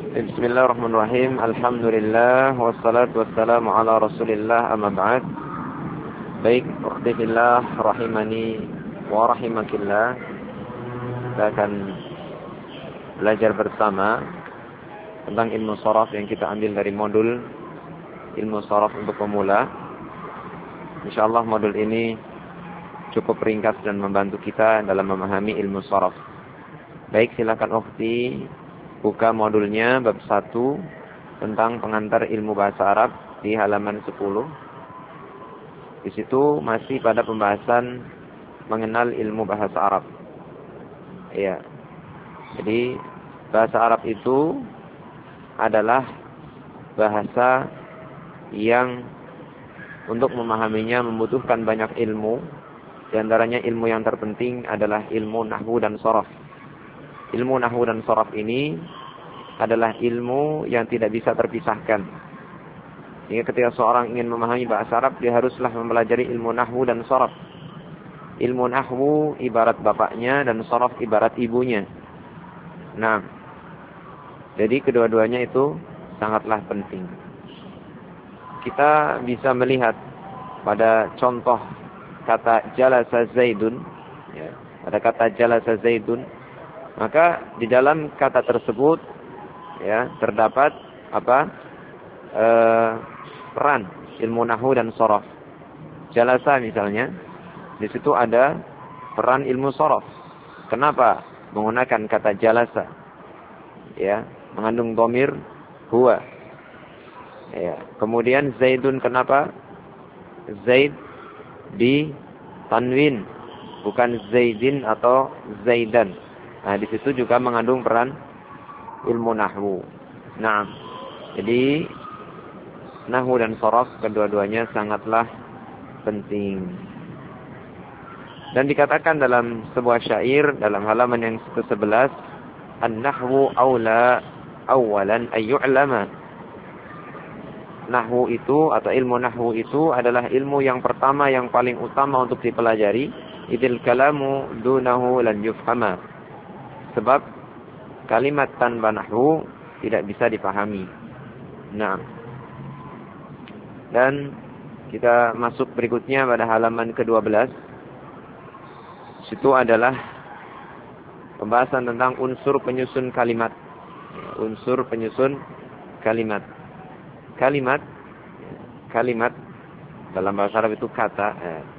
Bismillahirrahmanirrahim. Alhamdulillah wassalatu wassalamu ala Rasulillah amma ba'd. Baik, ukhti fillah rahimani wa rahimakillah. Kita akan belajar bersama tentang ilmu sharaf yang kita ambil dari modul ilmu sharaf untuk pemula. Insyaallah modul ini cukup ringkas dan membantu kita dalam memahami ilmu sharaf. Baik, silakan ukhti buka modulnya bab 1 tentang pengantar ilmu bahasa Arab di halaman 10. Di situ masih pada pembahasan mengenal ilmu bahasa Arab. Ya. Jadi bahasa Arab itu adalah bahasa yang untuk memahaminya membutuhkan banyak ilmu. Di antaranya ilmu yang terpenting adalah ilmu nahwu dan sharaf. Ilmu nahwu dan sharaf ini adalah ilmu yang tidak bisa terpisahkan. Sehingga ketika seorang ingin memahami bahasa Arab, dia haruslah mempelajari ilmu nahwu dan sharaf. Ilmu nahwu ibarat bapaknya dan sharaf ibarat ibunya. Nah, jadi kedua-duanya itu sangatlah penting. Kita bisa melihat pada contoh kata jalasa Zaidun, ya, pada kata jalasa Zaidun, maka di dalam kata tersebut ya terdapat peran ilmu nahwu dan sharaf. Jalasa misalnya, di situ ada peran ilmu sharaf. Kenapa menggunakan kata jalasa? Ya, mengandung dhamir huwa. Ya, kemudian Zaidun, kenapa Zaid di tanwin bukan Zaidin atau Zaidan? Nah, di situ juga mengandung peran ilmu nahwu. Nah, jadi nahwu dan sharaf kedua-duanya sangatlah penting. Dan dikatakan dalam sebuah syair dalam halaman yang ke-11, an-nahwu aula awalan ay yu'lama. Nahwu itu atau ilmu nahwu itu adalah ilmu yang pertama yang paling utama untuk dipelajari. Idil kalamu dunahu lan yufhama. Sebab kalimat tanpa nahwu tidak bisa dipahami. Nah, dan kita masuk berikutnya pada halaman ke-12. Situ adalah pembahasan tentang unsur penyusun kalimat. Unsur penyusun kalimat. Kalimat dalam bahasa Arab itu kata.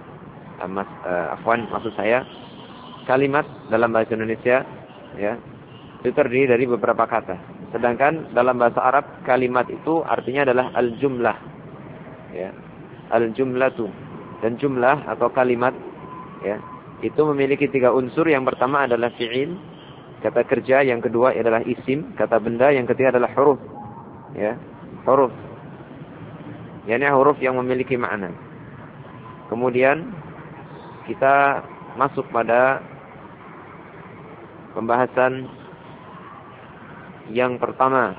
Maksud saya kalimat dalam bahasa Indonesia ya itu terdiri dari beberapa kata. Sedangkan dalam bahasa Arab kalimat itu artinya adalah al-jumlah. Ya. Al-jumlatu. Dan jumlah atau kalimat ya itu memiliki 3 unsur. Yang pertama adalah fi'il, kata kerja, yang kedua adalah isim, kata benda, yang ketiga adalah huruf. Ya, huruf. Yani huruf yang memiliki makna. Kemudian kita masuk pada pembahasan yang pertama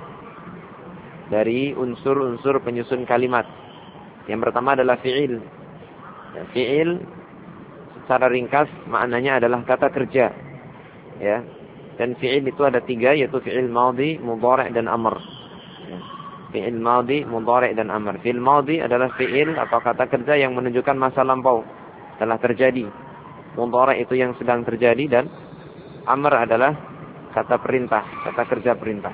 dari unsur-unsur penyusun kalimat. Yang pertama adalah fi'il. Ya, fi'il secara ringkas maknanya adalah kata kerja. Ya. Dan fi'il itu ada 3, yaitu fi'il madhi, mudhari' dan amr. Ya. Fi'il madhi, mudhari' dan amr. Fi'il madhi adalah fi'il atau kata kerja yang menunjukkan masa lampau, telah terjadi. Mudhari' itu yang sedang terjadi, dan amr adalah kata perintah, kata kerja perintah.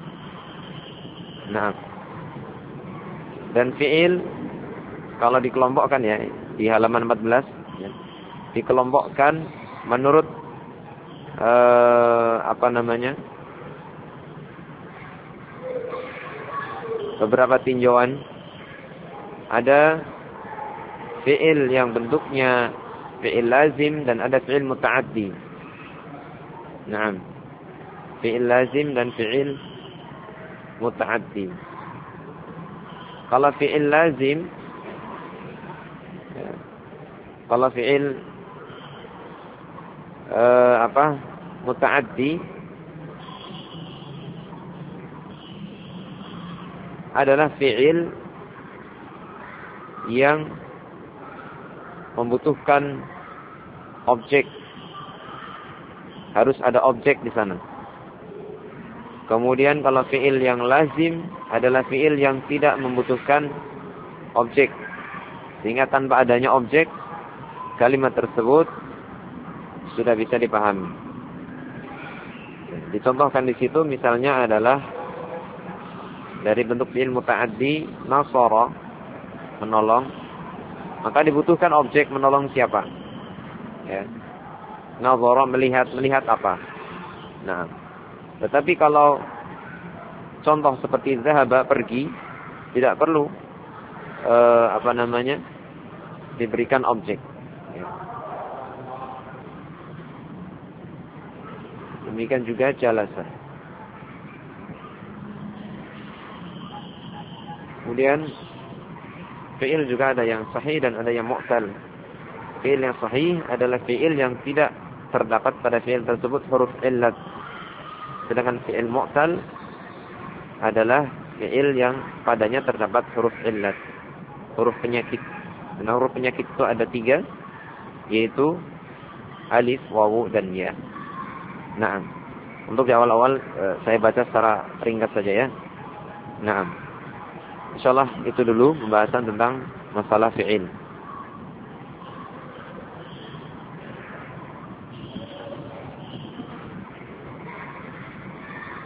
Nah, dan fi'il kalau dikelompokkan ya di halaman 14 ya, dikelompokkan menurut beberapa tinjauan. Ada fi'il yang bentuknya fi'il lazim dan ada fi'il muta'addi. Naam. Fi'il lazim dan fi'il muta'addi. Kalau fi'il lazim, kalau fi'il muta'addi adalah fi'il yang membutuhkan objek. Harus ada objek di sana. Kemudian kalau fi'il yang lazim adalah fi'il yang tidak membutuhkan objek. Sehingga tanpa adanya objek, kalimat tersebut sudah bisa dipahami. Dicontohkan di situ misalnya adalah dari bentuk fi'il muta'addi, nasara, menolong. Maka dibutuhkan objek menolong siapa? Ya. Nazara, melihat apa? Nah, tetapi kalau contoh seperti zahaba, pergi, tidak perlu diberikan objek. Ya. Demikian juga jalasa. Kemudian fi'il juga ada yang sahih dan ada yang mu'tal. Fi'il yang sahih adalah fi'il yang tidak terdapat pada fi'il tersebut huruf illat. Sedangkan fi'il mu'tal adalah fi'il yang padanya terdapat huruf illat, huruf penyakit. Karena huruf penyakit itu ada 3, yaitu alif, wawu, dan ya. Nah, untuk di awal-awal saya baca secara ringkas saja ya. Nah, insyaallah itu dulu pembahasan tentang masalah fi'il.